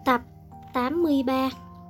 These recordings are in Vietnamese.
Tập 83.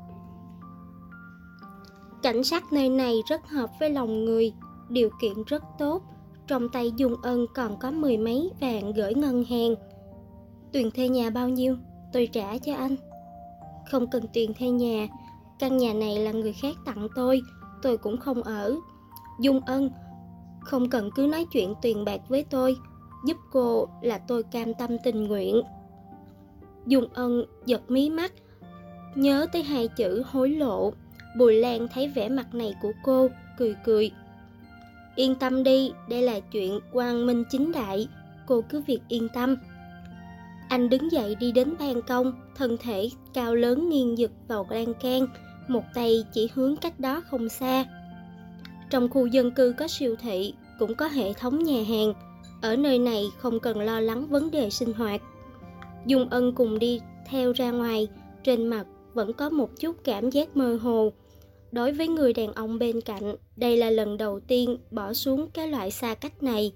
Cảnh sắc nơi này rất hợp với lòng người, điều kiện rất tốt. Trong tay Dung Ân còn có 10 mấy vạn gửi ngân hàng. Tiền thuê nhà bao nhiêu? Tôi trả cho anh. Không cần tiền thuê nhà, căn nhà này là người khác tặng tôi cũng không ở. Dung Ân, không cần cứ nói chuyện tiền bạc với tôi, giúp cô là tôi cam tâm tình nguyện. Dung Ân giật mí mắt, nhớ tới hai chữ hối lộ. Bùi Lan thấy vẻ mặt này của cô, cười cười. Yên tâm đi, đây là chuyện quang minh chính đại, cô cứ việc yên tâm. Anh đứng dậy đi đến ban công, thân thể cao lớn nghiêng giật vào lan can, một tay chỉ hướng cách đó không xa. Trong khu dân cư có siêu thị, cũng có hệ thống nhà hàng. Ở nơi này không cần lo lắng vấn đề sinh hoạt. Dung Ân cùng đi theo ra ngoài, trên mặt vẫn có một chút cảm giác mơ hồ. Đối với người đàn ông bên cạnh, đây là lần đầu tiên bỏ xuống cái loại xa cách này.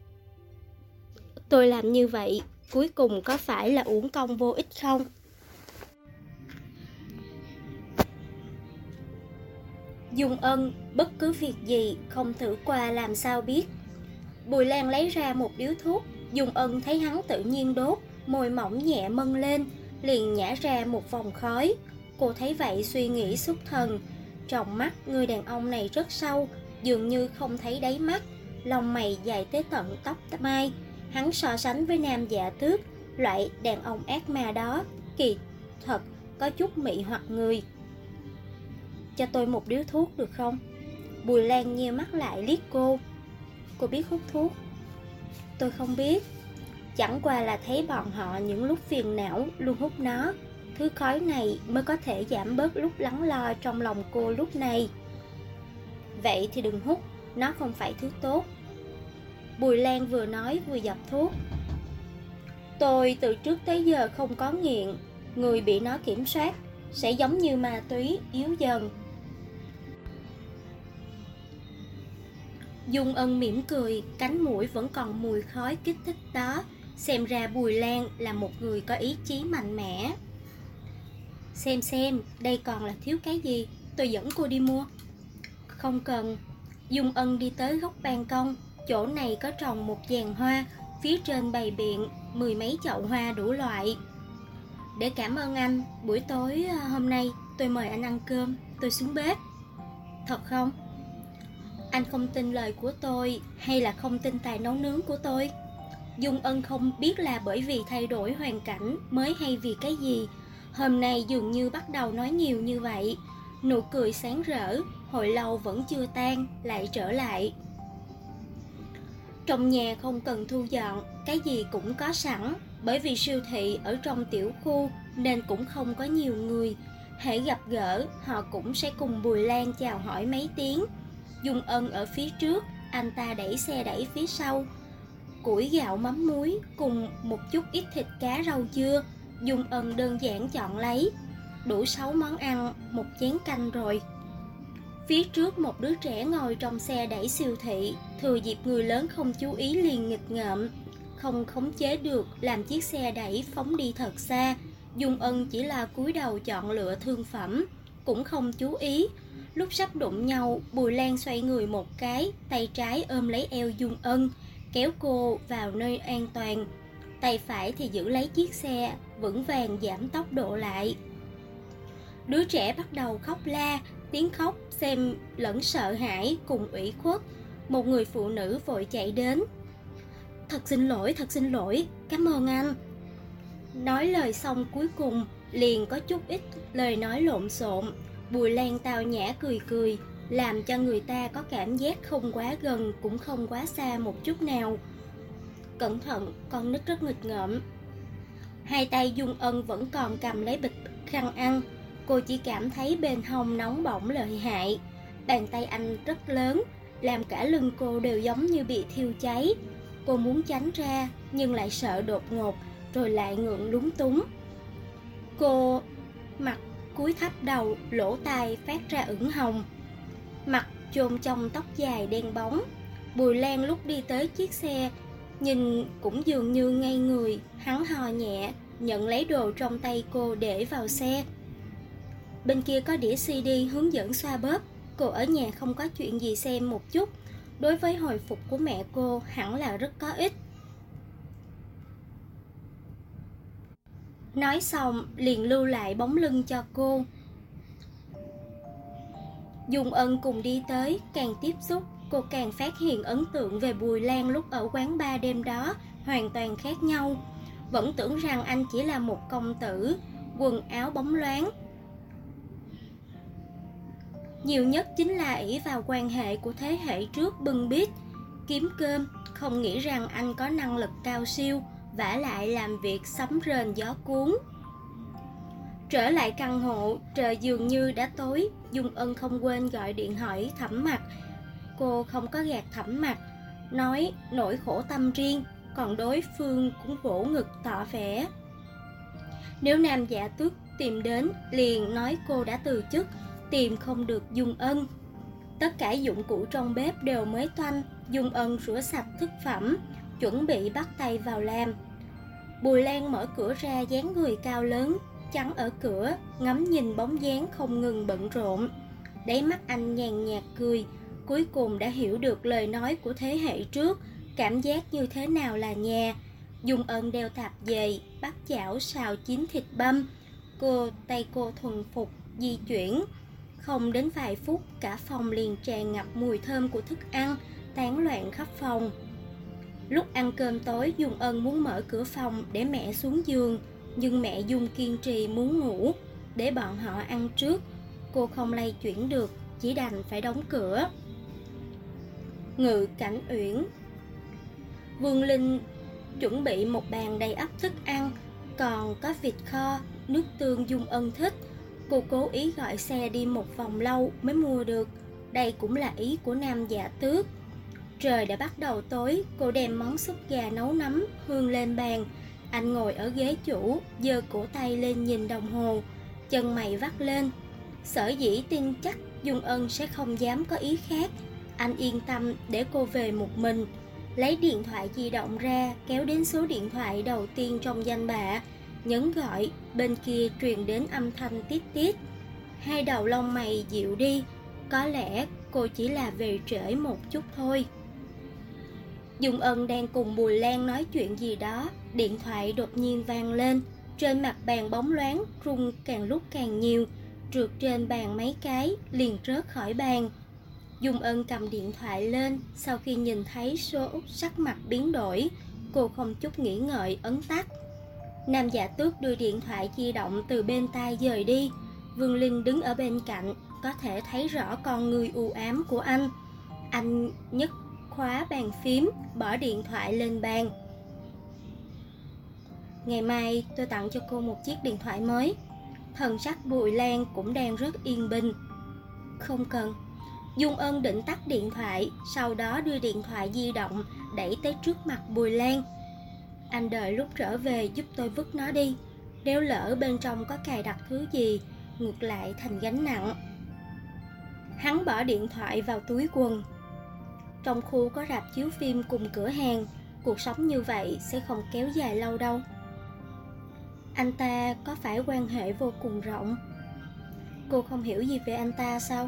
Tôi làm như vậy, cuối cùng có phải là uổng công vô ích không? Dung Ân, bất cứ việc gì không thử qua làm sao biết. Bùi Lan lấy ra một điếu thuốc, Dung Ân thấy hắn tự nhiên đốt, môi mỏng nhẹ mân lên, liền nhả ra một vòng khói. Cô thấy vậy suy nghĩ xuất thần. Trong mắt người đàn ông này rất sâu, dường như không thấy đáy mắt, lông mày dài tới tận tóc mai. Hắn so sánh với nam dạ tước, loại đàn ông ác ma đó, kỳ thật có chút mị hoặc người. Cho tôi một điếu thuốc được không? Bùi Lan nheo mắt lại liếc cô. Cô biết hút thuốc? Tôi không biết. Chẳng qua là thấy bọn họ những lúc phiền não luôn hút nó. Thứ khói này mới có thể giảm bớt lúc lắng lo trong lòng cô lúc này. Vậy thì đừng hút, nó không phải thứ tốt. Bùi Lan vừa nói vừa dập thuốc. Tôi từ trước tới giờ không có nghiện. Người bị nó kiểm soát sẽ giống như ma túy, yếu dần. Dung Ân mỉm cười, cánh mũi vẫn còn mùi khói kích thích đó. Xem ra Bùi Lan là một người có ý chí mạnh mẽ. Xem, đây còn là thiếu cái gì, tôi dẫn cô đi mua. Không cần. Dung Ân đi tới góc ban công. Chỗ này có trồng một giàn hoa, phía trên bày biện 10 mấy chậu hoa đủ loại. Để cảm ơn anh, buổi tối hôm nay tôi mời anh ăn cơm, tôi xuống bếp. Thật không? Anh không tin lời của tôi hay là không tin tài nấu nướng của tôi? Dung Ân không biết là bởi vì thay đổi hoàn cảnh mới hay vì cái gì. Hôm nay dường như bắt đầu nói nhiều như vậy. Nụ cười sáng rỡ, hồi lâu vẫn chưa tan, lại trở lại. Trong nhà không cần thu dọn, cái gì cũng có sẵn. Bởi vì siêu thị ở trong tiểu khu nên cũng không có nhiều người. Hễ gặp gỡ, họ cũng sẽ cùng Bùi Lan chào hỏi mấy tiếng. Dung Ân ở phía trước, anh ta đẩy xe đẩy phía sau. Củi gạo mắm muối cùng một chút ít thịt cá rau dưa, Dung Ân đơn giản chọn lấy. Đủ 6 món ăn, một chén canh rồi. Phía trước một đứa trẻ ngồi trong xe đẩy siêu thị, thừa dịp người lớn không chú ý liền nghịch ngợm, không khống chế được làm chiếc xe đẩy phóng đi thật xa. Dung Ân chỉ là cúi đầu chọn lựa thương phẩm, cũng không chú ý. Lúc sắp đụng nhau, Bùi Lan xoay người một cái, tay trái ôm lấy eo Dung Ân, kéo cô vào nơi an toàn. Tay phải thì giữ lấy chiếc xe, vững vàng giảm tốc độ lại. Đứa trẻ bắt đầu khóc la, tiếng khóc xem lẫn sợ hãi cùng ủy khuất. Một người phụ nữ vội chạy đến. Thật xin lỗi, cảm ơn anh. Nói lời xong cuối cùng, liền có chút ít lời nói lộn xộn. Bùi Lan tao nhã cười cười, làm cho người ta có cảm giác không quá gần cũng không quá xa một chút nào. Cẩn thận, con nít rất nghịch ngợm. Hai tay Dung Ân vẫn còn cầm lấy bịch khăn ăn. Cô chỉ cảm thấy bên hông nóng bỏng lợi hại. Bàn tay anh rất lớn, làm cả lưng cô đều giống như bị thiêu cháy. Cô muốn tránh ra, nhưng lại sợ đột ngột, rồi lại ngượng lúng túng. Cô mặt cúi thấp đầu, lỗ tai phát ra ửng hồng, mặt chôn trong tóc dài đen bóng. Bùi Lan lúc đi tới chiếc xe, nhìn cũng dường như ngây người. Hắn hò nhẹ, nhận lấy đồ trong tay cô để vào xe. Bên kia có đĩa CD hướng dẫn xoa bóp. Cô ở nhà không có chuyện gì xem một chút. Đối với hồi phục của mẹ cô hẳn là rất có ích. Nói xong liền lưu lại bóng lưng cho cô. Dung Ân cùng đi tới, càng tiếp xúc cô càng phát hiện ấn tượng về Bùi Lan lúc ở quán bar đêm đó hoàn toàn khác nhau. Vẫn tưởng rằng anh chỉ là một công tử, quần áo bóng loáng. Nhiều nhất chính là ỷ vào quan hệ của thế hệ trước bưng bít, kiếm cơm, không nghĩ rằng anh có năng lực cao siêu, vả lại làm việc sấm rền gió cuốn. Trở lại căn hộ, trời dường như đã tối, Dung Ân không quên gọi điện hỏi Thẩm Mặc. Cô không có gạt Thẩm Mặc, nói nỗi khổ tâm riêng, còn đối phương cũng vỗ ngực tỏ vẻ. Nếu Nam Dạ Tước tìm đến, liền nói cô đã từ chức, tìm không được Dung Ân. Tất cả dụng cụ trong bếp đều mới toanh, Dung Ân rửa sạch thực phẩm, chuẩn bị bắt tay vào làm. Bùi Lan mở cửa ra, dáng người cao lớn, chắn ở cửa, ngắm nhìn bóng dáng không ngừng bận rộn. Đáy mắt anh nhàn nhạt cười, cuối cùng đã hiểu được lời nói của thế hệ trước, cảm giác như thế nào là nhà. Dung Ân đeo tạp dề, bắt chảo xào chín thịt băm. Tay cô thuần phục, di chuyển. Không đến vài phút, cả phòng liền tràn ngập mùi thơm của thức ăn, tán loạn khắp phòng. Lúc ăn cơm tối, Dung Ân muốn mở cửa phòng để mẹ xuống giường, nhưng mẹ Dung kiên trì muốn ngủ, để bọn họ ăn trước. Cô không lay chuyển được, chỉ đành phải đóng cửa. Ngự Cảnh Uyển. Vương Linh chuẩn bị một bàn đầy ắp thức ăn, còn có vịt kho, nước tương Dung Ân thích. Cô cố ý gọi xe đi một vòng lâu mới mua được. Đây cũng là ý của Nam Dạ Tước. Trời đã bắt đầu tối, cô đem món súp gà nấu nấm hương lên bàn. Anh ngồi ở ghế chủ, giơ cổ tay lên nhìn đồng hồ, chân mày vắt lên. Sở dĩ tin chắc Dung Ân sẽ không dám có ý khác, anh yên tâm để cô về một mình. Lấy điện thoại di động ra, kéo đến số điện thoại đầu tiên trong danh bạ, nhấn gọi. Bên kia truyền đến âm thanh tít tít. Hai đầu lông mày dịu đi, có lẽ cô chỉ là về trễ một chút thôi. Dung Ân đang cùng Bùi Lan nói chuyện gì đó, điện thoại đột nhiên vang lên. Trên mặt bàn bóng loáng, rung càng lúc càng nhiều, trượt trên bàn mấy cái, liền rớt khỏi bàn. Dung Ân cầm điện thoại lên, sau khi nhìn thấy số, sắc mặt biến đổi. Cô không chút nghĩ ngợi ấn tắt. Nam Dạ Tước đưa điện thoại di động từ bên tai dời đi. Vương Linh đứng ở bên cạnh, có thể thấy rõ con người u ám của anh. Anh nhấc khóa bàn phím, bỏ điện thoại lên bàn. Ngày mai tôi tặng cho cô một chiếc điện thoại mới. Thần sắc Bùi Lan cũng đang rất yên bình. Không cần. Dung Ân định tắt điện thoại, sau đó đưa điện thoại di động đẩy tới trước mặt Bùi Lan. Anh đợi lúc trở về giúp tôi vứt nó đi. Nếu lỡ bên trong có cài đặt thứ gì, ngược lại thành gánh nặng. Hắn bỏ điện thoại vào túi quần. Trong khu có rạp chiếu phim cùng cửa hàng, cuộc sống như vậy sẽ không kéo dài lâu đâu. Anh ta có phải quan hệ vô cùng rộng? Cô không hiểu gì về anh ta sao?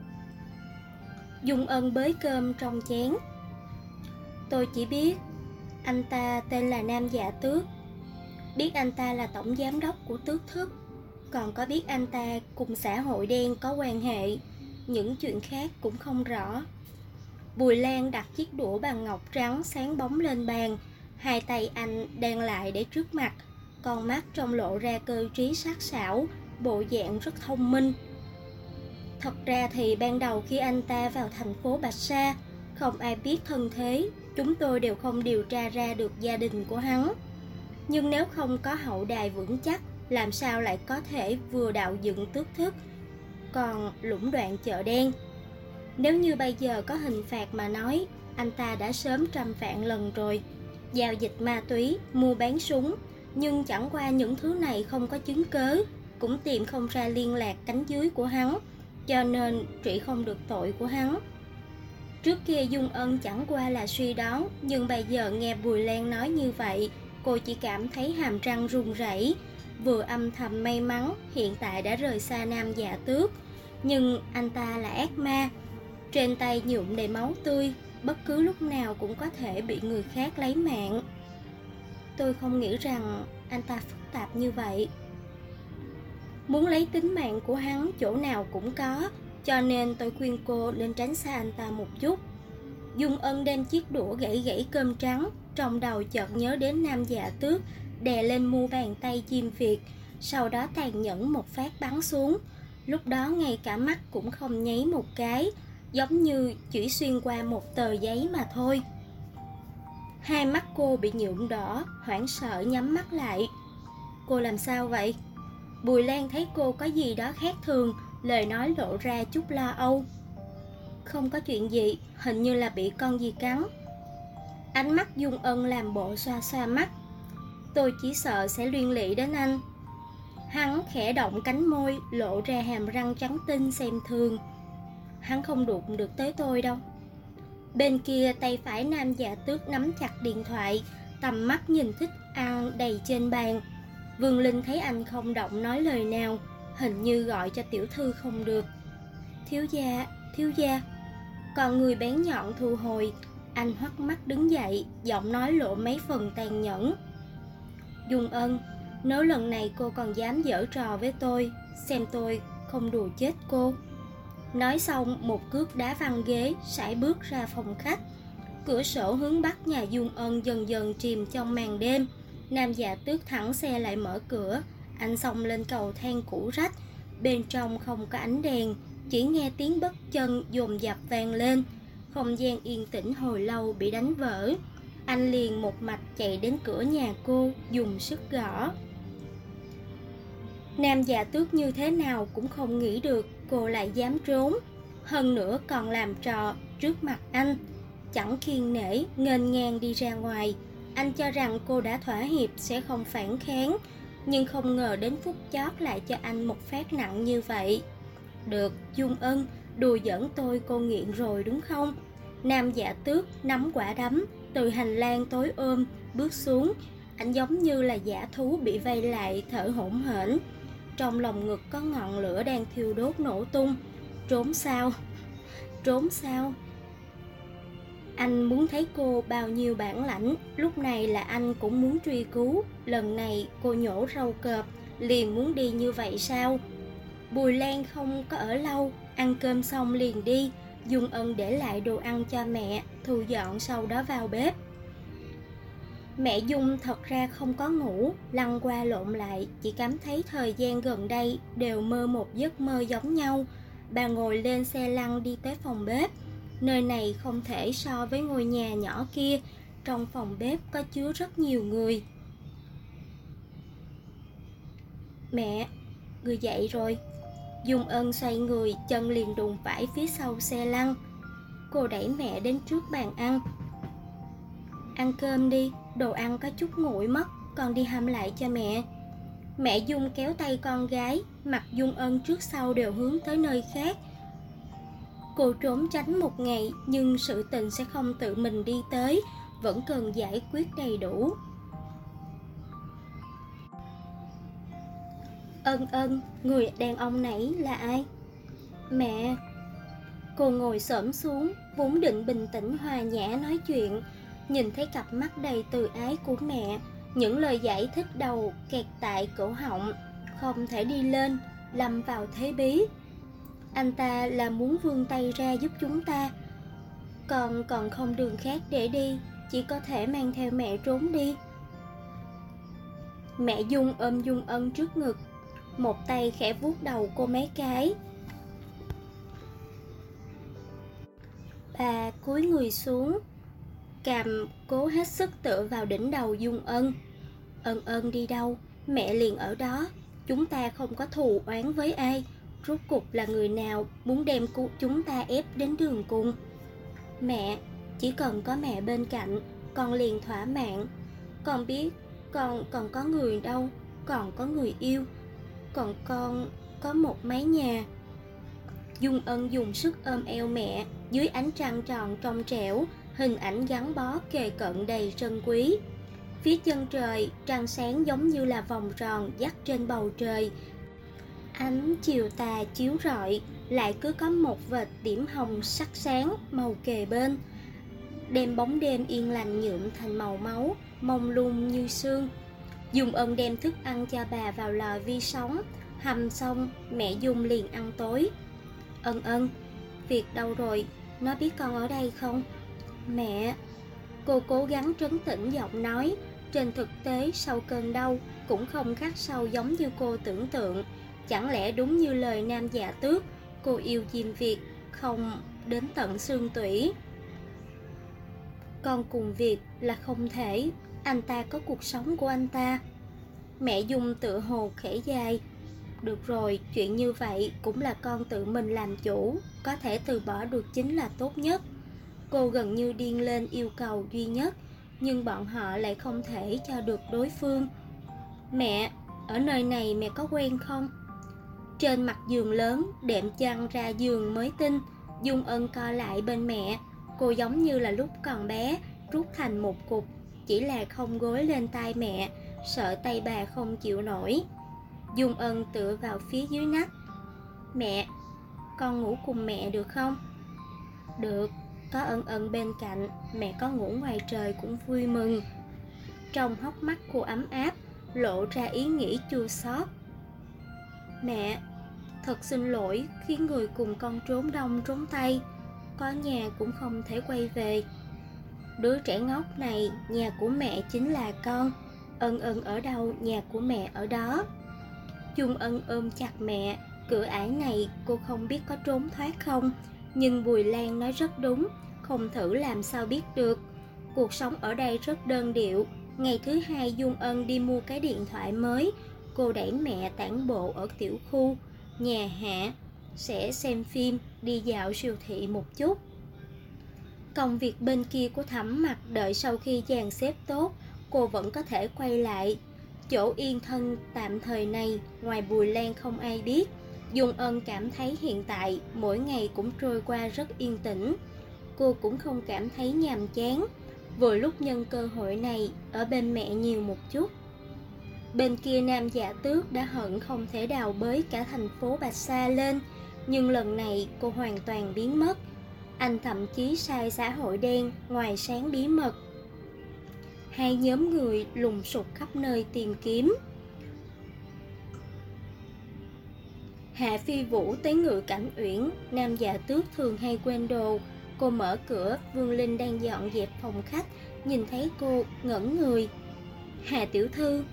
Dung Ân bới cơm trong chén. Tôi chỉ biết anh ta tên là Nam Dạ Tước, biết anh ta là tổng giám đốc của Tước Thức, còn có biết anh ta cùng xã hội đen có quan hệ. Những chuyện khác cũng không rõ. Bùi Lan đặt chiếc đũa bằng ngọc trắng sáng bóng lên bàn. Hai tay anh đan lại để trước mặt, con mắt trông lộ ra cơ trí sắc sảo, bộ dạng rất thông minh. Thật ra thì ban đầu khi anh ta vào thành phố Bạch Sa, không ai biết thân thế, chúng tôi đều không điều tra ra được gia đình của hắn. Nhưng nếu không có hậu đài vững chắc, làm sao lại có thể vừa đạo dựng Tước Thức, còn lũng đoạn chợ đen? Nếu như bây giờ có hình phạt mà nói, anh ta đã sớm trăm vạn lần rồi. Giao dịch ma túy, mua bán súng, nhưng chẳng qua những thứ này không có chứng cớ, cũng tìm không ra liên lạc cánh dưới của hắn, cho nên trị không được tội của hắn. Trước kia Dung Ân chẳng qua là suy đoán, nhưng bây giờ nghe Bùi Lan nói như vậy, cô chỉ cảm thấy hàm răng run rẩy, vừa âm thầm may mắn hiện tại đã rời xa Nam Dạ Tước, nhưng anh ta là ác ma, trên tay nhuộm đầy máu tươi, bất cứ lúc nào cũng có thể bị người khác lấy mạng. Tôi không nghĩ rằng anh ta phức tạp như vậy. Muốn lấy tính mạng của hắn chỗ nào cũng có, cho nên tôi khuyên cô nên tránh xa anh ta một chút. Dung Ân đem chiếc đũa gãy gãy cơm trắng, trong đầu chợt nhớ đến Nam Dạ Tước, đè lên mu bàn tay chim Việt, sau đó tàn nhẫn một phát bắn xuống. Lúc đó ngay cả mắt cũng không nháy một cái, giống như chỉ xuyên qua một tờ giấy mà thôi. Hai mắt cô bị nhuộm đỏ, hoảng sợ nhắm mắt lại. Cô làm sao vậy? Bùi Lan thấy cô có gì đó khác thường, lời nói lộ ra chút lo âu. Không có chuyện gì, hình như là bị con gì cắn. Ánh mắt Dung Ân làm bộ xoa xoa mắt. Tôi chỉ sợ sẽ liên lụy đến anh. Hắn khẽ động cánh môi, lộ ra hàm răng trắng tinh xem thường. Hắn không đụng được tới tôi đâu. Bên kia tay phải Nam Dạ Tước nắm chặt điện thoại, tầm mắt nhìn thích ăn đầy trên bàn. Vương Linh thấy anh không động nói lời nào, hình như gọi cho tiểu thư không được. Thiếu gia, thiếu gia. Còn người bén nhọn thu hồi, anh hoắt mắt đứng dậy, giọng nói lộ mấy phần tàn nhẫn. Dung Ân, nếu lần này cô còn dám giở trò với tôi, xem tôi không đùa chết cô. Nói xong một cước đá văng ghế, sải bước ra phòng khách. Cửa sổ hướng bắc nhà Dung Ân dần dần chìm trong màn đêm. Nam Dạ Tước thẳng xe lại mở cửa. Anh xông lên cầu thang cũ rách. Bên trong không có ánh đèn, chỉ nghe tiếng bước chân dồn dập vang lên. Không gian yên tĩnh hồi lâu bị đánh vỡ. Anh liền một mạch chạy đến cửa nhà cô, dùng sức gõ. Nam Dạ Tước như thế nào cũng không nghĩ được cô lại dám trốn, hơn nữa còn làm trò trước mặt anh. Chẳng kiêng nể, nghênh ngang đi ra ngoài. Anh cho rằng cô đã thỏa hiệp sẽ không phản kháng, nhưng không ngờ đến phút chót lại cho anh một phát nặng như vậy. Được, Dung Ân, đùa giỡn tôi cô nghiện rồi đúng không? Nam Dạ Tước nắm quả đấm, từ hành lang tối ôm bước xuống. Anh giống như là dã thú bị vây lại, thở hổn hển. Trong lòng ngực có ngọn lửa đang thiêu đốt nổ tung. Trốn sao? Trốn sao? Anh muốn thấy cô bao nhiêu bản lãnh, lúc này là anh cũng muốn truy cứu. Lần này cô nhổ râu cọp, liền muốn đi như vậy sao? Bùi Lan không có ở lâu, ăn cơm xong liền đi. Dung Ân để lại đồ ăn cho mẹ, thu dọn sau đó vào bếp. Mẹ Dung thật ra không có ngủ, lăn qua lộn lại, chỉ cảm thấy thời gian gần đây đều mơ một giấc mơ giống nhau. Bà ngồi lên xe lăn đi tới phòng bếp. Nơi này không thể so với ngôi nhà nhỏ kia, trong phòng bếp có chứa rất nhiều người. Mẹ, người dậy rồi. Dung Ân xoay người, chân liền đụng phải phía sau xe lăn. Cô đẩy mẹ đến trước bàn ăn. Ăn cơm đi, đồ ăn có chút nguội mất, con đi hâm lại cho mẹ. Mẹ Dung kéo tay con gái, mặt Dung Ân trước sau đều hướng tới nơi khác. Cô trốn tránh một ngày, nhưng sự tình sẽ không tự mình đi tới, vẫn cần giải quyết đầy đủ. Ân, người đàn ông nãy là ai? Mẹ. Cô ngồi xổm xuống, vốn định bình tĩnh hòa nhã nói chuyện, nhìn thấy cặp mắt đầy từ ái của mẹ, những lời giải thích đầu kẹt tại cổ họng, không thể đi lên, lâm vào thế bí. Anh ta là muốn vươn tay ra giúp chúng ta, còn không đường khác để đi, chỉ có thể mang theo mẹ trốn đi. Mẹ Dung ôm Dung Ân trước ngực, một tay khẽ vuốt đầu cô mấy cái. Bà cúi người xuống, cằm cố hết sức tựa vào đỉnh đầu Dung Ân. Ân đi đâu, mẹ liền ở đó. Chúng ta không có thù oán với ai. Rốt cục là người nào muốn đem chúng ta ép đến đường cùng? Mẹ, chỉ cần có mẹ bên cạnh, con liền thỏa mãn. Con biết con còn có người đâu, còn có người yêu, còn con có một mái nhà. Dung Ân dùng sức ôm eo mẹ, dưới ánh trăng tròn trong trẻo, hình ảnh gắn bó kề cận đầy trân quý. Phía chân trời, trăng sáng giống như là vòng tròn dắt trên bầu trời. Ánh chiều tà chiếu rọi, lại cứ có một vệt điểm hồng sắc sáng màu kề bên, đem bóng đêm yên lành nhuộm thành màu máu, mông lung như sương. Dung Ân đem thức ăn cho bà vào lò vi sóng, hầm xong mẹ Dung liền ăn tối. Ân Ân, Việt đâu rồi, nó biết con ở đây không? Mẹ. Cô cố gắng trấn tĩnh giọng nói, trên thực tế sau cơn đau cũng không khắc sâu giống như cô tưởng tượng. Chẳng lẽ đúng như lời Nam Dạ Tước, cô yêu Diêm Việt không đến tận xương tủy? Con cùng Việt là không thể, anh ta có cuộc sống của anh ta. Mẹ Dung tựa hồ khẽ dài. Được rồi, chuyện như vậy cũng là con tự mình làm chủ, có thể từ bỏ được chính là tốt nhất. Cô gần như điên lên yêu cầu duy nhất, nhưng bọn họ lại không thể cho được đối phương. Mẹ, ở nơi này mẹ có quen không? Trên mặt giường lớn, đệm chăn ra giường mới tinh, Dung Ân co lại bên mẹ. Cô giống như là lúc còn bé, rút thành một cục, chỉ là không gối lên tai mẹ, sợ tay bà không chịu nổi. Dung Ân tựa vào phía dưới nách. Mẹ, con ngủ cùng mẹ được không? Được, có Ân Ân bên cạnh, mẹ có ngủ ngoài trời cũng vui mừng. Trong hốc mắt cô ấm áp, lộ ra ý nghĩ chua xót. Mẹ, thật xin lỗi khi người cùng con trốn đông trốn tây, có nhà cũng không thể quay về. Đứa trẻ ngốc này, nhà của mẹ chính là con. Ân Ân ở đâu, nhà của mẹ ở đó. Dung Ân ôm chặt mẹ. Cửa ải này cô không biết có trốn thoát không, nhưng Bùi Lan nói rất đúng, không thử làm sao biết được. Cuộc sống ở đây rất đơn điệu. Ngày thứ hai Dung Ân đi mua cái điện thoại mới. Cô đẩy mẹ tản bộ ở tiểu khu, nhà Hạ, sẽ xem phim, đi dạo siêu thị một chút. Công việc bên kia của Thẩm Mặc đợi sau khi dàn xếp tốt, cô vẫn có thể quay lại. Chỗ yên thân tạm thời này, ngoài Bùi Lan không ai biết. Dung Ân cảm thấy hiện tại mỗi ngày cũng trôi qua rất yên tĩnh. Cô cũng không cảm thấy nhàm chán. Vừa lúc nhân cơ hội này ở bên mẹ nhiều một chút. Bên kia Nam Dạ Tước đã hận không thể đào bới cả thành phố Bạch Sa lên, nhưng lần này cô hoàn toàn biến mất. Anh thậm chí sai xã hội đen ngoài sáng bí mật. Hai nhóm người lùng sục khắp nơi tìm kiếm. Hạ Phi Vũ tới Ngự Cảnh Uyển, Nam Dạ Tước thường hay quên đồ. Cô mở cửa, Vương Linh đang dọn dẹp phòng khách, nhìn thấy cô ngẩn người. Hà tiểu thư.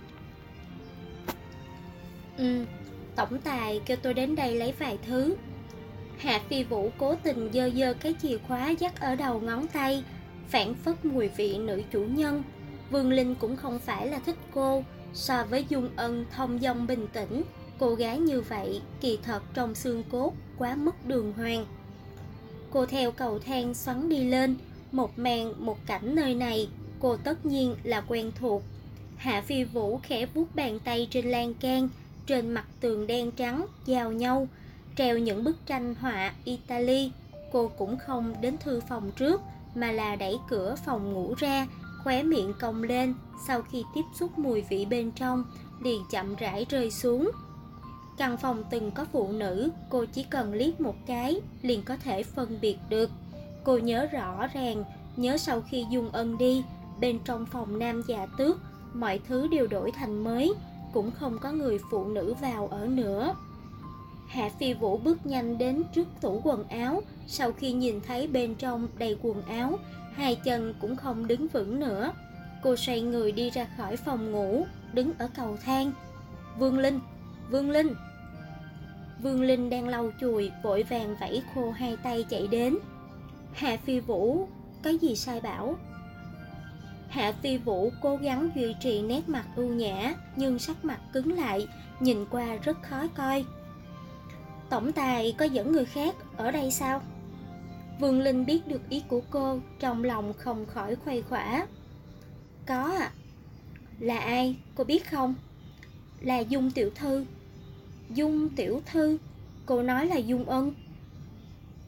Tổng tài kêu tôi đến đây lấy vài thứ. Hạ Phi Vũ cố tình giơ giơ cái chìa khóa dắt ở đầu ngón tay, phảng phất mùi vị nữ chủ nhân. Vương Linh cũng không phải là thích cô. So với Dung Ân thông dong bình tĩnh, cô gái như vậy kỳ thật trong xương cốt quá mức đường hoàng. Cô theo cầu thang xoắn đi lên. Một màn một cảnh nơi này cô tất nhiên là quen thuộc. Hạ Phi Vũ khẽ vuốt bàn tay trên lan can. Trên mặt tường đen trắng giao nhau treo những bức tranh họa Italy. Cô cũng không đến thư phòng trước, mà là đẩy cửa phòng ngủ ra, khóe miệng cong lên. Sau khi tiếp xúc mùi vị bên trong, liền chậm rãi rơi xuống. Căn phòng từng có phụ nữ, cô chỉ cần liếc một cái liền có thể phân biệt được. Cô nhớ rõ ràng, nhớ sau khi Dung Ân đi, bên trong phòng Nam Dạ Tước mọi thứ đều đổi thành mới, cũng không có người phụ nữ vào ở nữa. Hạ Phi Vũ bước nhanh đến trước tủ quần áo. Sau khi nhìn thấy bên trong đầy quần áo, hai chân cũng không đứng vững nữa. Cô xoay người đi ra khỏi phòng ngủ, đứng ở cầu thang. Vương Linh, Vương Linh. Vương Linh đang lau chùi, vội vàng vẫy khô hai tay chạy đến. Hạ Phi Vũ, có gì sai bảo? Hạ Phi Vũ cố gắng duy trì nét mặt ưu nhã, nhưng sắc mặt cứng lại, nhìn qua rất khó coi. Tổng tài có dẫn người khác ở đây sao? Vương Linh biết được ý của cô, trong lòng không khỏi khuây khỏa. Có ạ. Là ai, cô biết không? Là Dung tiểu thư. Dung tiểu thư? Cô nói là Dung Ân.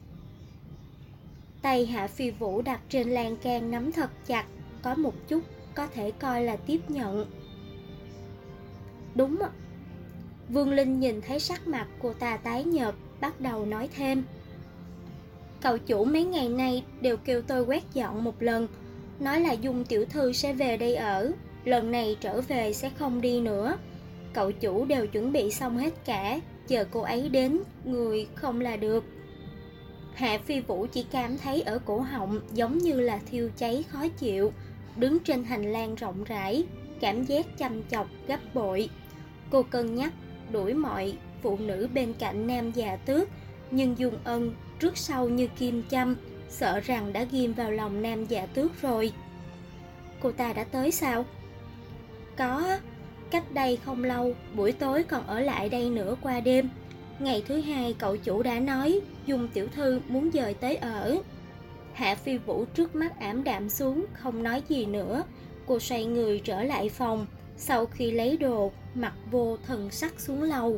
Tay Hạ Phi Vũ đặt trên lan can nắm thật chặt, có một chút có thể coi là tiếp nhận. Đúng ạ. Vương Linh nhìn thấy sắc mặt cô ta tái nhợt, bắt đầu nói thêm. Cậu chủ mấy ngày nay đều kêu tôi quét dọn một lần, nói là Dung tiểu thư sẽ về đây ở, lần này trở về sẽ không đi nữa. Cậu chủ đều chuẩn bị xong hết cả, chờ cô ấy đến, người không là được. Hạ Phi Vũ chỉ cảm thấy ở cổ họng giống như là thiêu cháy khó chịu, đứng trên hành lang rộng rãi, cảm giác chăm chọc gấp bội. Cô cân nhắc đuổi mọi phụ nữ bên cạnh Nam Già Tước, nhưng Dung Ân trước sau như kim châm, sợ rằng đã ghim vào lòng Nam Già Tước rồi. Cô ta đã tới sao? Có, cách đây không lâu, buổi tối còn ở lại đây nữa qua đêm. Ngày thứ hai cậu chủ đã nói Dung tiểu thư muốn dời tới ở. Hạ Phi Vũ trước mắt ảm đạm xuống, không nói gì nữa. Cô xoay người trở lại phòng, sau khi lấy đồ, mặc vô thần sắc xuống lầu.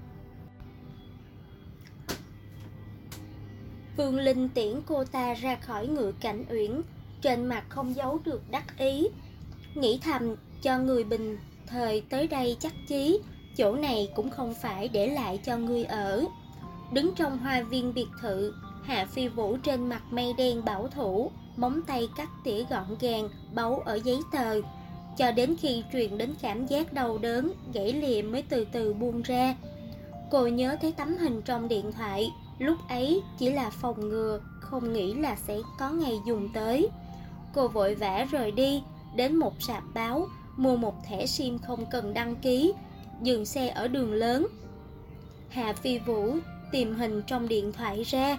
Vương Linh tiễn cô ta ra khỏi Ngự Cảnh Uyển, trên mặt không giấu được đắc ý. Nghĩ thầm, cho người bình thời tới đây chắc chí, chỗ này cũng không phải để lại cho người ở. Đứng trong hoa viên biệt thự, Hạ Phi Vũ trên mặt mây đen bảo thủ, móng tay cắt tỉa gọn gàng, bấu ở giấy tờ. Cho đến khi truyền đến cảm giác đau đớn, gãy lìa mới từ từ buông ra. Cô nhớ thấy tấm hình trong điện thoại, lúc ấy chỉ là phòng ngừa, không nghĩ là sẽ có ngày dùng tới. Cô vội vã rời đi, đến một sạp báo, mua một thẻ SIM không cần đăng ký, dừng xe ở đường lớn. Hạ Phi Vũ tìm hình trong điện thoại ra.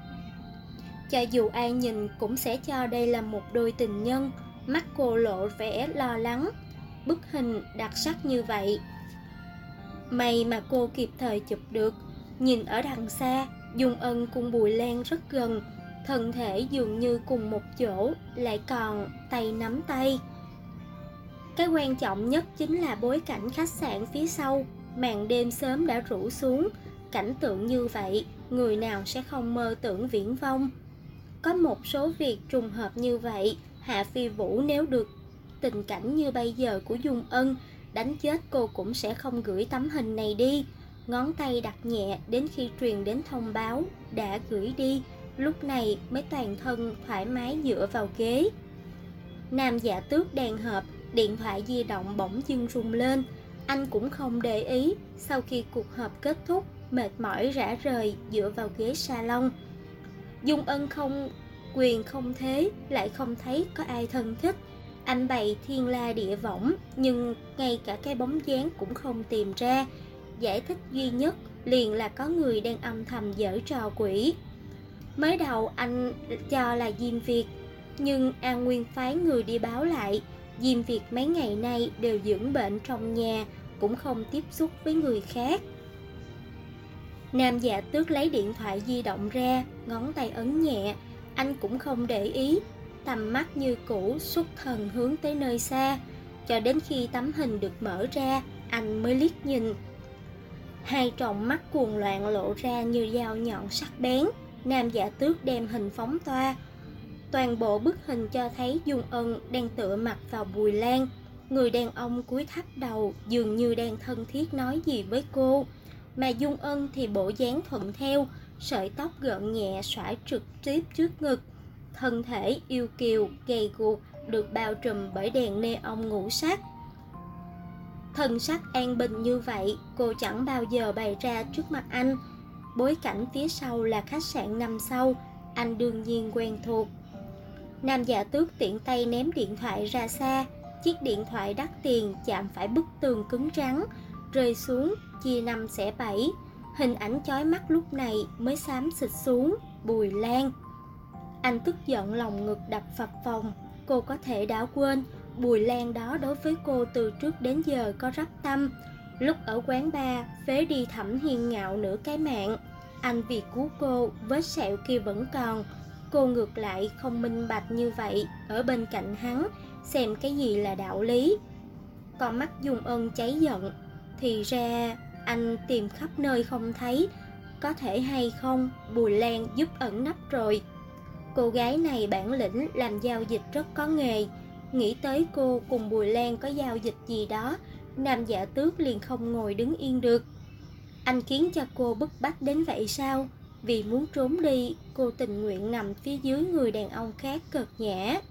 Cho dù ai nhìn cũng sẽ cho đây là một đôi tình nhân. Mắt cô lộ vẻ lo lắng. Bức hình đặc sắc như vậy, may mà cô kịp thời chụp được. Nhìn ở đằng xa, Dung Ân cùng Bùi Lan rất gần, thân thể dường như cùng một chỗ, lại còn tay nắm tay. Cái quan trọng nhất chính là bối cảnh khách sạn phía sau. Màn đêm sớm đã rủ xuống, cảnh tượng như vậy, người nào sẽ không mơ tưởng viễn vông. Có một số việc trùng hợp như vậy, Hạ Phi Vũ nếu được tình cảnh như bây giờ của Dung Ân, đánh chết cô cũng sẽ không gửi tấm hình này đi. Ngón tay đặt nhẹ đến khi truyền đến thông báo đã gửi đi, lúc này mới toàn thân thoải mái dựa vào ghế. Nam Dạ Tước đang họp, điện thoại di động bỗng dưng rung lên. Anh cũng không để ý, sau khi cuộc họp kết thúc, mệt mỏi rã rời dựa vào ghế salon. Dung Ân không quyền không thế, lại không thấy có ai thân thích. Anh bày thiên la địa võng, nhưng ngay cả cái bóng dáng cũng không tìm ra. Giải thích duy nhất liền là có người đang âm thầm giở trò quỷ. Mới đầu anh cho là Diêm Việt, nhưng An Nguyên phái người đi báo lại, Diêm Việt mấy ngày nay đều dưỡng bệnh trong nhà, cũng không tiếp xúc với người khác. Nam Dạ Tước lấy điện thoại di động ra, ngón tay ấn nhẹ. Anh cũng không để ý, tầm mắt như cũ xuất thần hướng tới nơi xa. Cho đến khi tấm hình được mở ra, anh mới liếc nhìn. Hai tròng mắt cuồng loạn lộ ra như dao nhọn sắc bén. Nam Dạ Tước đem hình phóng toa. Toàn bộ bức hình cho thấy Dung Ân đang tựa mặt vào Bùi Lan. Người đàn ông cúi thấp đầu, dường như đang thân thiết nói gì với cô. Mà Dung Ân thì bộ dáng thuận theo, sợi tóc gợn nhẹ xõa trực tiếp trước ngực. Thân thể yêu kiều, gầy guộc, được bao trùm bởi đèn neon ngũ sắc. Thân sắc an bình như vậy, cô chẳng bao giờ bày ra trước mặt anh. Bối cảnh phía sau là khách sạn năm sao, anh đương nhiên quen thuộc. Nam Dạ Tước tiện tay ném điện thoại ra xa. Chiếc điện thoại đắt tiền chạm phải bức tường cứng rắn, rơi xuống chia 5 xẻ 7. Hình ảnh chói mắt lúc này mới xám xịt xuống. Bùi Lan. Anh tức giận, lòng ngực đập phập phồng. Cô có thể đã quên Bùi Lan đó đối với cô từ trước đến giờ có rất tâm. Lúc ở quán bar phế đi Thẩm Hiên Ngạo nửa cái mạng, anh vì cứu cô, vết sẹo kia vẫn còn. Cô ngược lại không minh bạch như vậy, ở bên cạnh hắn xem cái gì là đạo lý. Con mắt Dung Ân cháy giận. Thì ra anh tìm khắp nơi không thấy, có thể hay không Bùi Lan giúp ẩn nấp rồi. Cô gái này bản lĩnh làm giao dịch rất có nghề, Nghĩ tới cô cùng Bùi Lan có giao dịch gì đó, Nam Dạ Tước liền không ngồi đứng yên được. Anh khiến cho cô bức bách đến vậy sao? Vì muốn trốn đi, cô tình nguyện nằm phía dưới người đàn ông khác cợt nhã.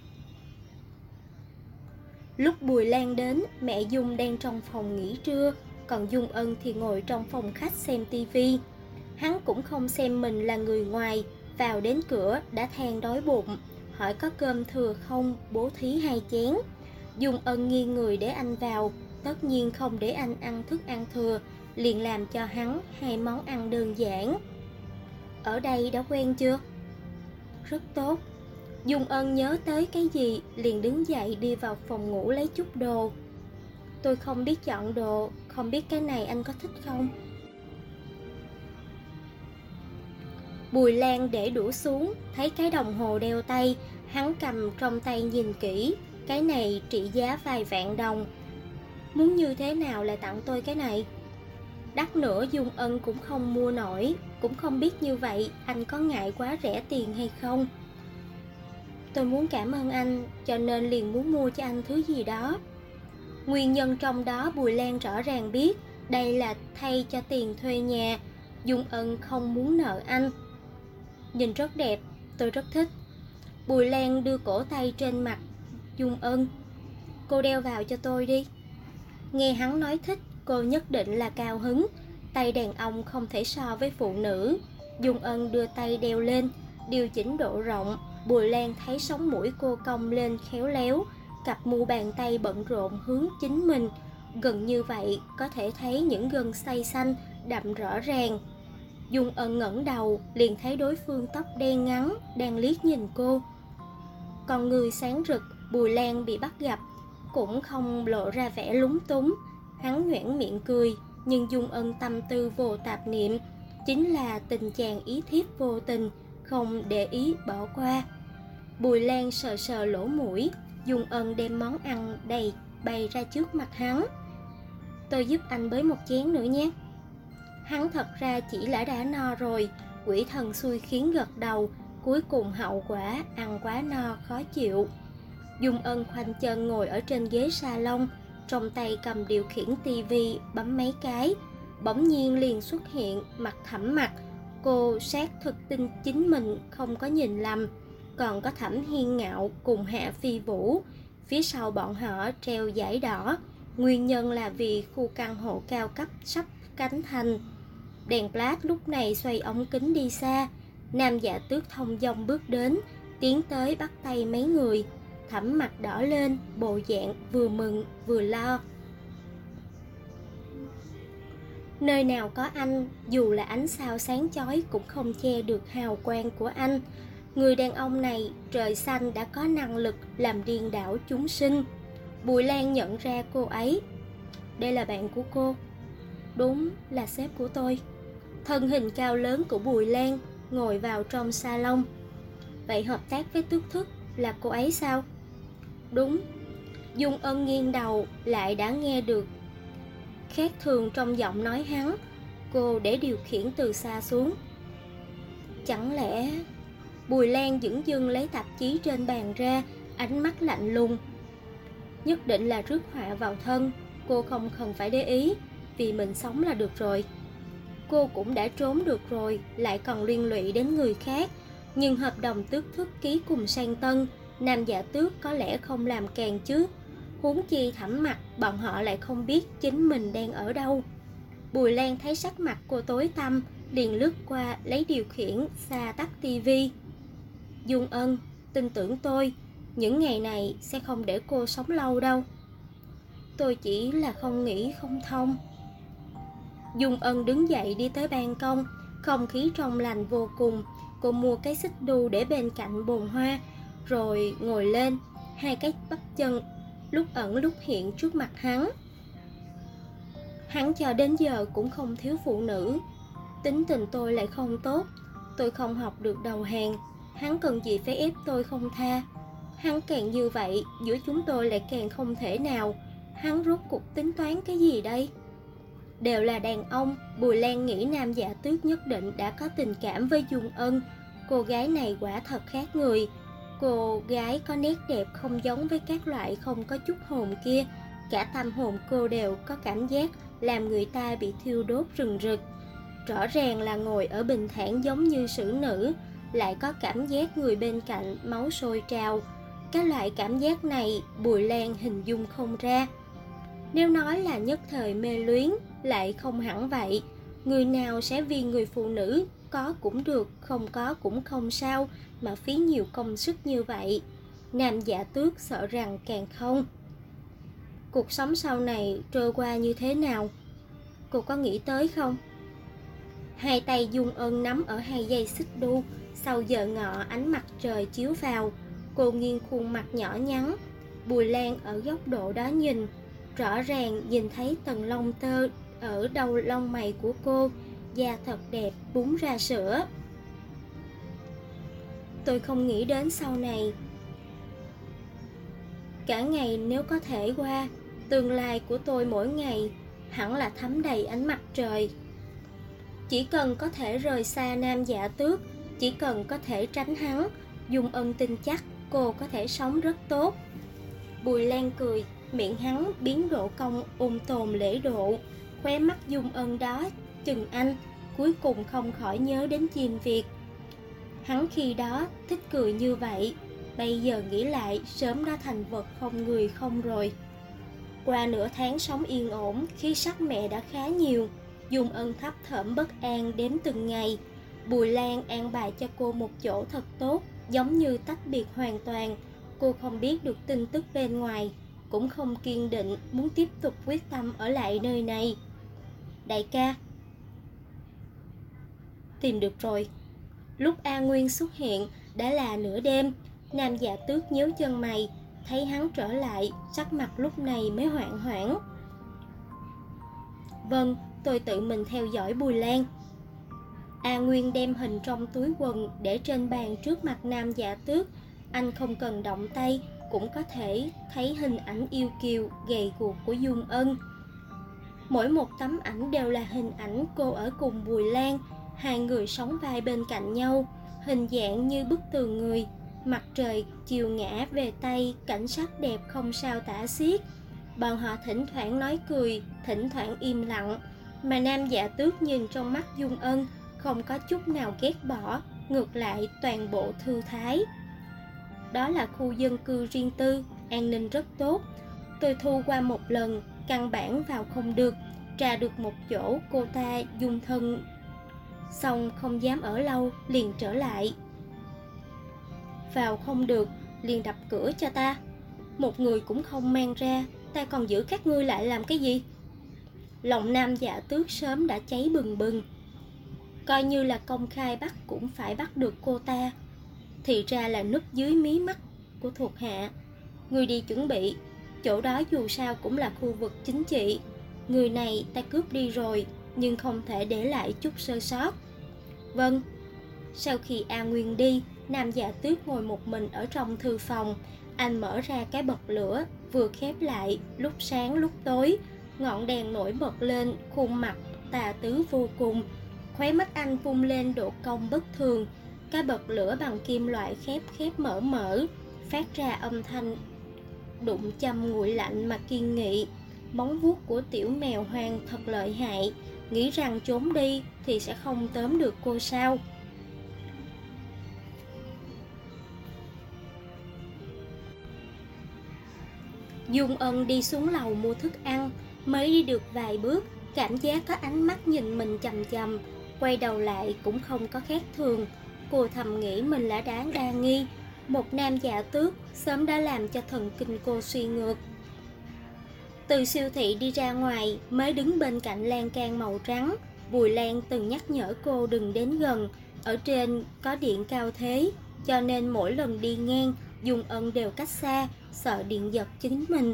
Lúc Bùi Lan đến, mẹ Dung đang trong phòng nghỉ trưa, còn Dung Ân thì ngồi trong phòng khách xem tivi. Hắn cũng không xem mình là người ngoài, vào đến cửa đã than đói bụng, hỏi có cơm thừa không, bố thí 2 chén. Dung Ân nghiêng người để anh vào, tất nhiên không để anh ăn thức ăn thừa, liền làm cho hắn 2 món ăn đơn giản. Ở đây đã quen chưa? Rất tốt. Dung Ân nhớ tới cái gì, liền đứng dậy đi vào phòng ngủ lấy chút đồ. Tôi không biết chọn đồ, không biết cái này anh có thích không? Bùi Lan để đũa xuống, thấy cái đồng hồ đeo tay, hắn cầm trong tay nhìn kỹ, cái này trị giá vài vạn đồng. Muốn như thế nào lại tặng tôi cái này? Đắt nữa Dung Ân cũng không mua nổi, cũng không biết như vậy anh có ngại quá rẻ tiền hay không. Tôi muốn cảm ơn anh, cho nên liền muốn mua cho anh thứ gì đó. Nguyên nhân trong đó Bùi Lan rõ ràng biết, đây là thay cho tiền thuê nhà. Dung Ân không muốn nợ anh. Nhìn rất đẹp, tôi rất thích. Bùi Lan đưa cổ tay trên mặt Dung Ân. Cô đeo vào cho tôi đi. Nghe hắn nói thích, cô nhất định là cao hứng. Tay đàn ông không thể so với phụ nữ. Dung Ân đưa tay đeo lên, điều chỉnh độ rộng. Bùi Lan thấy sống mũi cô cong lên khéo léo, cặp mu bàn tay bận rộn hướng chính mình. Gần như vậy có thể thấy những gân xay xanh đậm rõ ràng. Dung Ân ngẩng đầu, liền thấy đối phương tóc đen ngắn đang liếc nhìn cô. Con người sáng rực, Bùi Lan bị bắt gặp cũng không lộ ra vẻ lúng túng. Hắn nhoẻn miệng cười, nhưng Dung Ân tâm tư vô tạp niệm, chính là tình chàng ý thiếp vô tình, không để ý bỏ qua. Bùi Lan sờ sờ lỗ mũi, Dung Ân đem món ăn đầy bày ra trước mặt hắn. Tôi giúp anh bới một chén nữa nhé. Hắn thật ra chỉ là đã no rồi, quỷ thần xui khiến gật đầu, cuối cùng hậu quả ăn quá no khó chịu. Dung Ân khoanh chân ngồi ở trên ghế salon, trong tay cầm điều khiển tivi bấm mấy cái. Bỗng nhiên liền xuất hiện mặt Thẩm Mặc. Cô xác thực tin chính mình không có nhìn lầm. Còn có Thẩm Hiên Ngạo cùng Hạ Phi Vũ. Phía sau bọn họ treo dải đỏ. Nguyên nhân là vì khu căn hộ cao cấp sắp cánh thành. Đèn flash lúc này xoay ống kính đi xa. Nam Dạ Tước thông dong bước đến, tiến tới bắt tay mấy người. Thẩm Mặc đỏ lên, bộ dạng vừa mừng vừa lo. Nơi nào có anh, dù là ánh sao sáng chói cũng không che được hào quang của anh. Người đàn ông này trời xanh đã có năng lực làm điên đảo chúng sinh. Bùi Lan nhận ra cô ấy. Đây là bạn của cô. Đúng là sếp của tôi. Thân hình cao lớn của Bùi Lan ngồi vào trong salon. Vậy hợp tác với Tước Thức là cô ấy sao? Đúng. Dung Ân nghiêng đầu lại đã nghe được khác thường trong giọng nói hắn. Cô để điều khiển từ xa xuống. Chẳng lẽ... Bùi Lan dửng dưng lấy tạp chí trên bàn ra, ánh mắt lạnh lùng. Nhất định là rước họa vào thân. Cô không cần phải để ý, vì mình sống là được rồi. Cô cũng đã trốn được rồi, lại còn liên lụy đến người khác. Nhưng hợp đồng Tước Thức ký cùng Sang Tân, Nam Dạ Tước có lẽ không làm càng chứ. Huống chi Thẩm Mặc, bọn họ lại không biết chính mình đang ở đâu. Bùi Lan thấy sắc mặt cô tối tăm, liền lướt qua lấy điều khiển xa tắt tivi. Dung Ân, tin tưởng tôi, những ngày này sẽ không để cô sống lâu đâu. Tôi chỉ là không nghĩ không thông. Dung Ân đứng dậy đi tới ban công, không khí trong lành vô cùng. Cô mua cái xích đu để bên cạnh bồn hoa, rồi ngồi lên, hai cái bắp chân lúc ẩn lúc hiện trước mặt hắn. Hắn cho đến giờ cũng không thiếu phụ nữ. Tính tình tôi lại không tốt, tôi không học được đầu hàng. Hắn cần gì phải ép tôi không tha. Hắn càng như vậy, giữa chúng tôi lại càng không thể nào. Hắn rốt cuộc tính toán cái gì đây? Đều là đàn ông. Bùi Lan nghĩ Nam Dạ Tước nhất định đã có tình cảm với Dung Ân. Cô gái này quả thật khác người. Cô gái có nét đẹp không giống với các loại không có chút hồn kia. Cả tâm hồn cô đều có cảm giác làm người ta bị thiêu đốt rừng rực. Rõ ràng là ngồi ở bình thản giống như xử nữ, lại có cảm giác người bên cạnh máu sôi trào. Cái loại cảm giác này Bùi Lan hình dung không ra. Nếu nói là nhất thời mê luyến, lại không hẳn vậy. Người nào sẽ vì người phụ nữ có cũng được, không có cũng không sao mà phí nhiều công sức như vậy? Nam Dạ Tước sợ rằng càng không. Cuộc sống sau này trôi qua như thế nào, cô có nghĩ tới không? Hai tay Dung Ân nắm ở hai dây xích đu. Sau giờ ngọ ánh mặt trời chiếu vào, cô nghiêng khuôn mặt nhỏ nhắn. Bùi Lan ở góc độ đó nhìn, rõ ràng nhìn thấy tầng lông tơ ở đầu lông mày của cô. Da thật đẹp, búng ra sữa. Tôi không nghĩ đến sau này. Cả ngày nếu có thể qua, tương lai của tôi mỗi ngày hẳn là thấm đầy ánh mặt trời. Chỉ cần có thể rời xa Nam Dạ Tước, chỉ cần có thể tránh hắn, Dung Ân tin chắc cô có thể sống rất tốt. Bùi Lan cười, miệng hắn biến độ cong ôn tồn lễ độ. Khóe mắt Dung Ân đó chừng anh, cuối cùng không khỏi nhớ đến Diêm Việt. Hắn khi đó thích cười như vậy, bây giờ nghĩ lại sớm đã thành vật không người không rồi. Qua nửa tháng sống yên ổn, khí sắc mẹ đã khá nhiều. Dung Ân thấp thởm bất an đếm từng ngày. Bùi Lan an bài cho cô một chỗ thật tốt, giống như tách biệt hoàn toàn. Cô không biết được tin tức bên ngoài, cũng không kiên định muốn tiếp tục quyết tâm ở lại nơi này. Đại ca, tìm được rồi. Lúc A Nguyên xuất hiện đã là nửa đêm. Nam Dạ Tước nhíu chân mày, thấy hắn trở lại, sắc mặt lúc này mới hoảng hoảng. Vâng, tôi tự mình theo dõi Bùi Lan. A Nguyên đem hình trong túi quần để trên bàn trước mặt Nam Dạ Tước. Anh không cần động tay cũng có thể thấy hình ảnh yêu kiều, gầy guộc của Dung Ân. Mỗi một tấm ảnh đều là hình ảnh cô ở cùng Bùi Lan. Hai người sống vai bên cạnh nhau, hình dạng như bức tường người. Mặt trời chiều ngã về Tây, cảnh sắc đẹp không sao tả xiết. Bọn họ thỉnh thoảng nói cười, thỉnh thoảng im lặng. Mà Nam Dạ Tước nhìn trong mắt Dung Ân không có chút nào ghét bỏ, ngược lại toàn bộ thư thái. Đó là khu dân cư riêng tư, an ninh rất tốt. Tôi thu qua một lần, căn bản vào không được. Trà được một chỗ, cô ta dung thân xong không dám ở lâu, liền trở lại. Vào không được, liền đập cửa cho ta. Một người cũng không mang ra, ta còn giữ các ngươi lại làm cái gì? Lòng Nam Dạ Tước sớm đã cháy bừng bừng. Coi như là công khai bắt cũng phải bắt được cô ta. Thì ra là núp dưới mí mắt của thuộc hạ. Người đi chuẩn bị, chỗ đó dù sao cũng là khu vực chính trị. Người này ta cướp đi rồi, nhưng không thể để lại chút sơ sót. Vâng. Sau khi A Nguyên đi, Nam Dạ Tước ngồi một mình ở trong thư phòng. Anh mở ra cái bật lửa, vừa khép lại, lúc sáng lúc tối. Ngọn đèn nổi bật lên, khuôn mặt tà tứ vô cùng. Khóe mắt anh vung lên độ cong bất thường. Cái bật lửa bằng kim loại khép khép mở mở, phát ra âm thanh đụng châm nguội lạnh mà kiên nghị. Móng vuốt của tiểu mèo hoang thật lợi hại, nghĩ rằng trốn đi thì sẽ không tóm được cô sao? Dung Ân đi xuống lầu mua thức ăn, mới đi được vài bước, cảm giác có ánh mắt nhìn mình chằm chằm. Quay đầu lại cũng không có khác thường. Cô thầm nghĩ mình là đáng đa nghi. Một Nam Dạ Tước sớm đã làm cho thần kinh cô suy ngược. Từ siêu thị đi ra ngoài, mới đứng bên cạnh lan can màu trắng. Bùi Lan từng nhắc nhở cô đừng đến gần. Ở trên có điện cao thế, cho nên mỗi lần đi ngang, Dung Ân đều cách xa, sợ điện giật chính mình.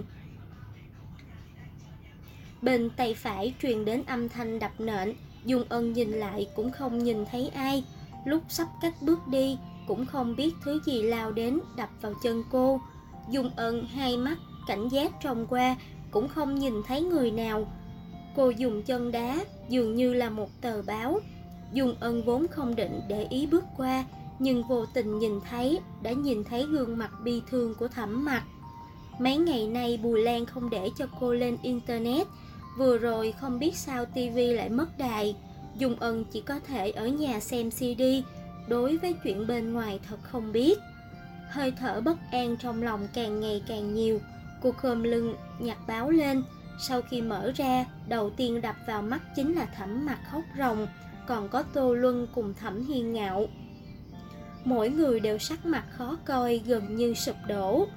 Bên tay phải truyền đến âm thanh đập nện. Dung Ân nhìn lại cũng không nhìn thấy ai. Lúc sắp cất bước đi, cũng không biết thứ gì lao đến đập vào chân cô. Dung Ân hai mắt cảnh giác trông qua, cũng không nhìn thấy người nào. Cô dùng chân đá, dường như là một tờ báo. Dung Ân vốn không định để ý bước qua, nhưng vô tình đã nhìn thấy gương mặt bi thương của Thẩm Mặc. Mấy ngày nay Bùi Lan không để cho cô lên internet, vừa rồi không biết sao tivi lại mất đài, Dung Ân chỉ có thể ở nhà xem CD, đối với chuyện bên ngoài thật không biết. Hơi thở bất an trong lòng càng ngày càng nhiều, cô khom lưng nhặt báo lên. Sau khi mở ra, đầu tiên đập vào mắt chính là Thẩm Mặc khóc ròng, còn có Tô Luân cùng Thẩm Hiên Ngạo. Mỗi người đều sắc mặt khó coi, gần như sụp đổ.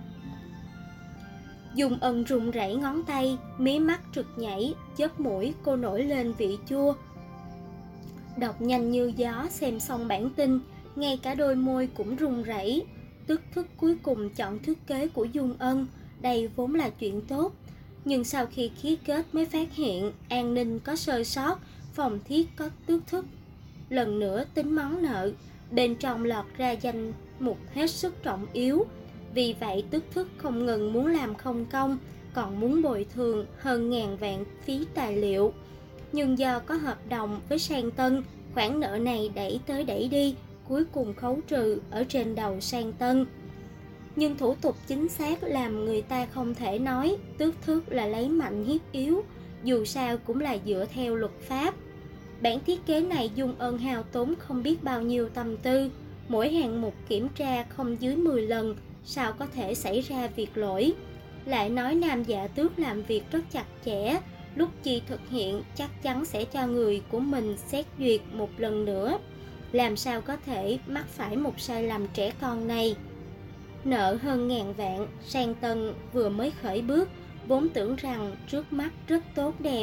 Dung Ân run rẩy ngón tay, mí mắt rực nhảy, chớp mũi cô nổi lên vị chua. Đọc nhanh như gió xem xong bản tin, ngay cả đôi môi cũng run rẩy. Tức thức cuối cùng chọn thước kế của Dung Ân, đây vốn là chuyện tốt. Nhưng sau khi ký kết mới phát hiện an ninh có sơ sót, phòng thiết có tước thức. Lần nữa tính món nợ, bên trong lọt ra danh mục hết sức trọng yếu. Vì vậy tước thức không ngừng muốn làm không công, còn muốn bồi thường hơn 1000 vạn phí tài liệu. Nhưng do có hợp đồng với Sang Tân, khoản nợ này đẩy tới đẩy đi, cuối cùng khấu trừ ở trên đầu Sang Tân. Nhưng thủ tục chính xác làm người ta không thể nói tước thước là lấy mạnh hiếp yếu, dù sao cũng là dựa theo luật pháp. Bản thiết kế này Dung Ân hao tốn không biết bao nhiêu tâm tư, mỗi hạng mục kiểm tra không dưới 10 lần, sao có thể xảy ra việc lỗi. Lại nói Nam Dạ Tước làm việc rất chặt chẽ, lúc chi thực hiện chắc chắn sẽ cho người của mình xét duyệt một lần nữa. Làm sao có thể mắc phải một sai lầm trẻ con này. Nợ hơn 1000 vạn, Sang Tân vừa mới khởi bước, vốn tưởng rằng trước mắt rất tốt đẹp.